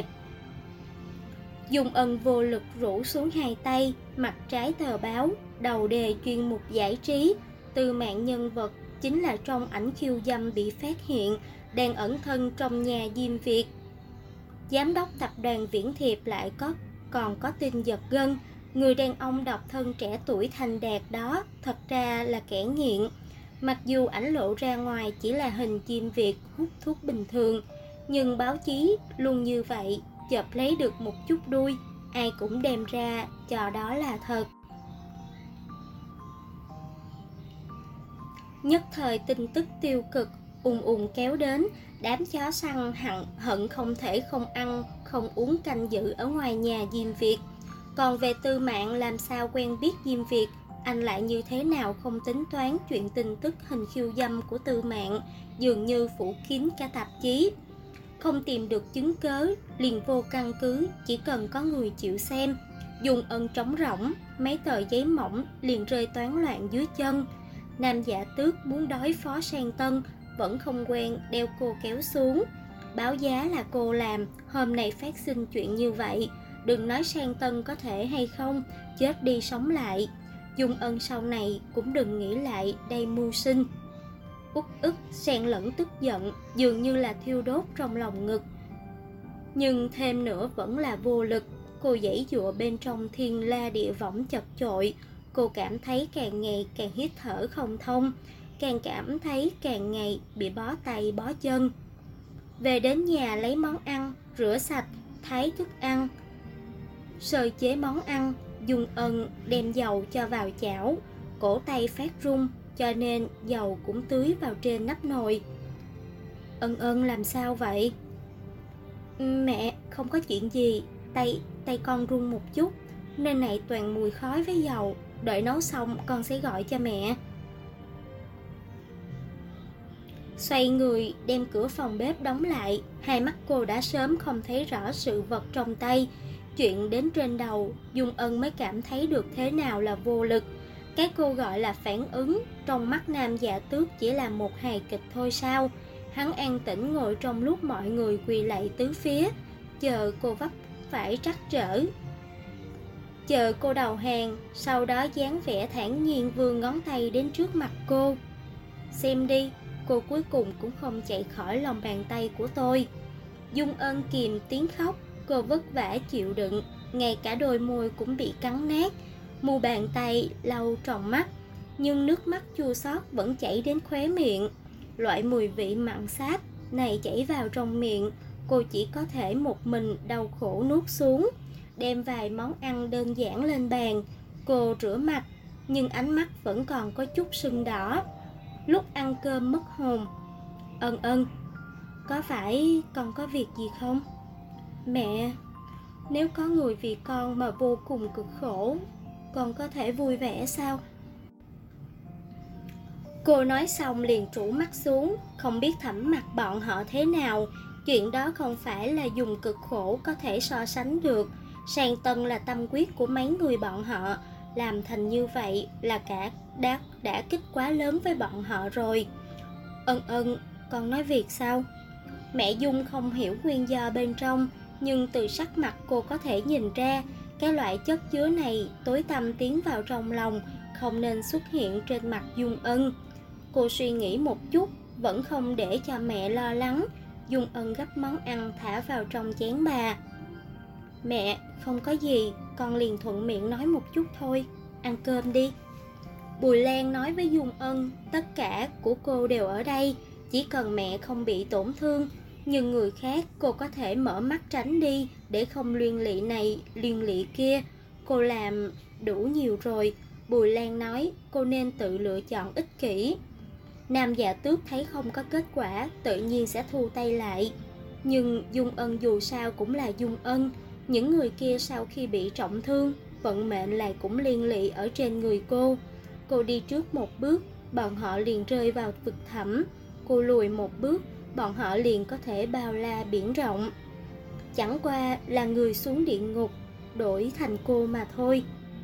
Dung Ân vô lực rũ xuống hai tay, mặt trái tờ báo, đầu đề chuyên mục giải trí. Tư mạng nhân vật chính là trong ảnh khiêu dâm bị phát hiện, đang ẩn thân trong nhà Diêm Việt. Giám đốc tập đoàn Viễn Thiệp lại còn có tin giật gân. Người đàn ông độc thân trẻ tuổi thành đạt đó thật ra là kẻ nghiện. Mặc dù ảnh lộ ra ngoài chỉ là hình Diêm Việt hút thuốc bình thường, nhưng báo chí luôn như vậy, chợp lấy được một chút đuôi, ai cũng đem ra cho đó là thật. Nhất thời tin tức tiêu cực ùn kéo đến, đám chó săn hận không thể không ăn không uống canh giữ ở ngoài nhà Diêm Việt. Còn về Tư Mạng làm sao quen biết Diêm Việt, anh lại như thế nào không tính toán chuyện tin tức hình khiêu dâm của Tư Mạng, dường như phủ kín cả tạp chí. Không tìm được chứng cớ, liền vô căn cứ, chỉ cần có người chịu xem. Dung Ân trống rỗng, mấy tờ giấy mỏng liền rơi toán loạn dưới chân. Nam Dạ Tước muốn đối phó Sang Tân, vẫn không quen đeo cô kéo xuống. Báo giá là cô làm, hôm nay phát sinh chuyện như vậy, đừng nói Sang Tân có thể hay không, chết đi sống lại. Dung Ân sau này cũng đừng nghĩ lại đây mưu sinh. Uất ức xen lẫn tức giận, dường như là thiêu đốt trong lòng ngực. Nhưng thêm nữa vẫn là vô lực, cô giãy giụa bên trong thiên la địa võng chật chội. Cô cảm thấy càng ngày càng hít thở không thông, càng cảm thấy càng ngày bị bó tay bó chân. Về đến nhà lấy món ăn, rửa sạch, thái thức ăn, sơ chế món ăn. Dung Ân đem dầu cho vào chảo, cổ tay phát run, cho nên dầu cũng tưới vào trên nắp nồi. Ân làm sao vậy? Mẹ, không có chuyện gì, tay con run một chút, nơi này toàn mùi khói với dầu, đợi nấu xong con sẽ gọi cho mẹ. Xoay người đem cửa phòng bếp đóng lại, hai mắt cô đã sớm không thấy rõ sự vật trong tay. Chuyện đến trên đầu, Dung Ân mới cảm thấy được thế nào là vô lực. Cái cô gọi là phản ứng, trong mắt Nam Dạ Tước chỉ là một hài kịch thôi sao? Hắn an tĩnh ngồi trong lúc mọi người quỳ lạy tứ phía, chờ cô vấp phải trắc trở, chờ cô đầu hàng, sau đó dáng vẻ thản nhiên vươn ngón tay đến trước mặt cô. Xem đi, cô cuối cùng cũng không chạy khỏi lòng bàn tay của tôi. Dung Ân kìm tiếng khóc, cô vất vả chịu đựng, ngay cả đôi môi cũng bị cắn nát, mu bàn tay lau tròng mắt, nhưng nước mắt chua xót vẫn chảy đến khóe miệng. Loại mùi vị mặn xát này chảy vào trong miệng, cô chỉ có thể một mình đau khổ nuốt xuống. Đem vài món ăn đơn giản lên bàn, cô rửa mặt, nhưng ánh mắt vẫn còn có chút sưng đỏ. Lúc ăn cơm mất hồn. Ân ân, có phải con có việc gì không? Mẹ, nếu có người vì con mà vô cùng cực khổ, con có thể vui vẻ sao? Cô nói xong liền trụ mắt xuống, không biết thẩm mặt bọn họ thế nào. Chuyện đó không phải là dùng cực khổ có thể so sánh được. Sang Tân là tâm quyết của mấy người bọn họ, làm thành như vậy là cả đã kích quá lớn với bọn họ rồi. Ân ân, con nói việc sao? Mẹ Dung không hiểu nguyên do bên trong, nhưng từ sắc mặt cô có thể nhìn ra cái loại chất chứa này tối tăm tiến vào trong lòng, không nên xuất hiện trên mặt Dung Ân. Cô suy nghĩ một chút, vẫn không để cho mẹ lo lắng. Dung Ân gấp món ăn thả vào trong chén bà. Mẹ, không có gì, con liền thuận miệng nói một chút thôi, ăn cơm đi. Bùi Lan nói với Dung Ân, tất cả của cô đều ở đây, chỉ cần mẹ không bị tổn thương, nhưng người khác cô có thể mở mắt tránh đi để không liên lụy này, liên lụy kia. Cô làm đủ nhiều rồi. Bùi Lan nói cô nên tự lựa chọn ích kỷ. Nam Dạ Tước thấy không có kết quả, tự nhiên sẽ thu tay lại. Nhưng Dung Ân dù sao cũng là Dung Ân. Những người kia sau khi bị trọng thương, vận mệnh lại cũng liên lụy ở trên người cô. Cô đi trước một bước, bọn họ liền rơi vào vực thẳm. Cô lùi một bước, bọn họ liền có thể bao la biển rộng. Chẳng qua là người xuống địa ngục, đổi thành cô mà thôi.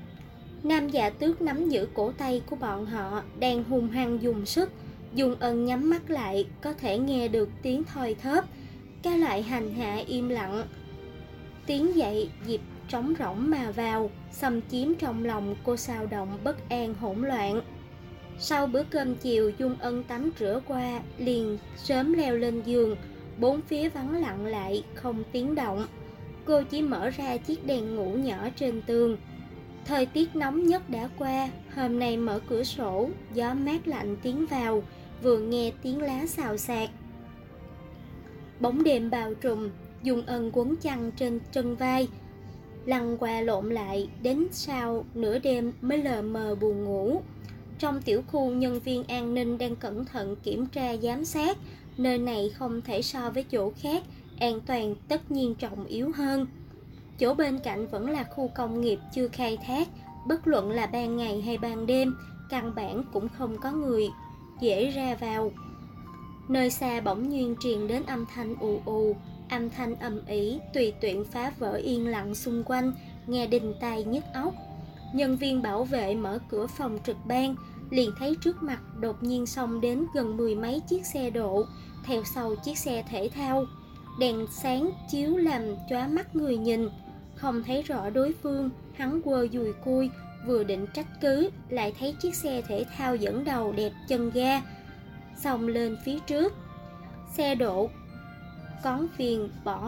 Nam Dạ Tước nắm giữ cổ tay của bọn họ, đang hung hăng dùng sức. Dung Ân nhắm mắt lại, có thể nghe được tiếng thoi thóp. Cái loại hành hạ im lặng. Tiếng dậy dịp trống rỗng mà vào, xâm chiếm trong lòng cô, xao động bất an hỗn loạn. Sau bữa cơm chiều, Dung Ân tắm rửa qua, liền sớm leo lên giường. Bốn phía vắng lặng lại, không tiếng động. Cô chỉ mở ra chiếc đèn ngủ nhỏ trên tường. Thời tiết nóng nhất đã qua, hôm nay mở cửa sổ, gió mát lạnh tiến vào, vừa nghe tiếng lá xào xạc. Bóng đêm bao trùm, Dung Ân quấn chăn trên chân vai, lăn qua lộn lại, đến sau nửa đêm mới lờ mờ buồn ngủ. Trong tiểu khu, nhân viên an ninh đang cẩn thận kiểm tra giám sát. Nơi này không thể so với chỗ khác, an toàn tất nhiên trọng yếu hơn. Chỗ bên cạnh vẫn là khu công nghiệp chưa khai thác, bất luận là ban ngày hay ban đêm, căn bản cũng không có người dễ ra vào. Nơi xa bỗng nhiên truyền đến âm thanh ù ù, âm thanh ầm ĩ tùy tiện phá vỡ yên lặng xung quanh, nghe đinh tai nhức óc. Nhân viên bảo vệ mở cửa phòng trực ban, liền thấy trước mặt đột nhiên xông đến gần 10 mấy chiếc xe độ, theo sau chiếc xe thể thao. Đèn sáng chiếu làm chóa mắt người nhìn, không thấy rõ đối phương. Hắn quơ dùi cui, vừa định trách cứ, lại thấy chiếc xe thể thao dẫn đầu đạp chân ga, xông lên phía trước. Xe độ cón viền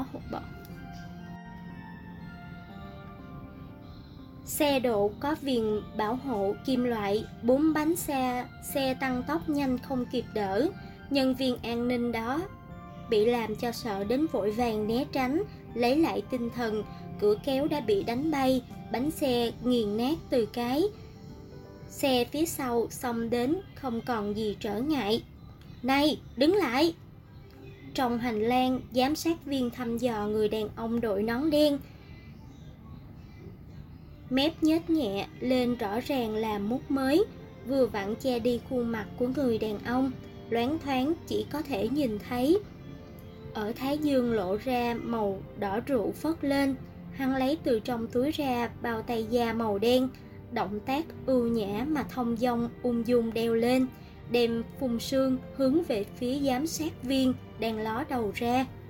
Xe độ có viền bảo hộ kim loại, 4 bánh xe tăng tốc nhanh không kịp đỡ. Nhân viên an ninh đó bị làm cho sợ đến vội vàng né tránh, lấy lại tinh thần. Cửa kéo đã bị đánh bay, bánh xe nghiền nát từ cái. Xe phía sau xông đến, không còn gì trở ngại. Này, đứng lại! Trong hành lang, giám sát viên thăm dò người đàn ông đội nón đen. Mép nhếch nhẹ lên, rõ ràng là mút mới, vừa vặn che đi khuôn mặt của người đàn ông, loáng thoáng chỉ có thể nhìn thấy. Ở thái dương lộ ra màu đỏ rượu phất lên. Hắn lấy từ trong túi ra bao tay da màu đen, động tác ưu nhã mà thông dong ung dung đeo lên, đem phun sương hướng về phía giám sát viên đang ló đầu ra.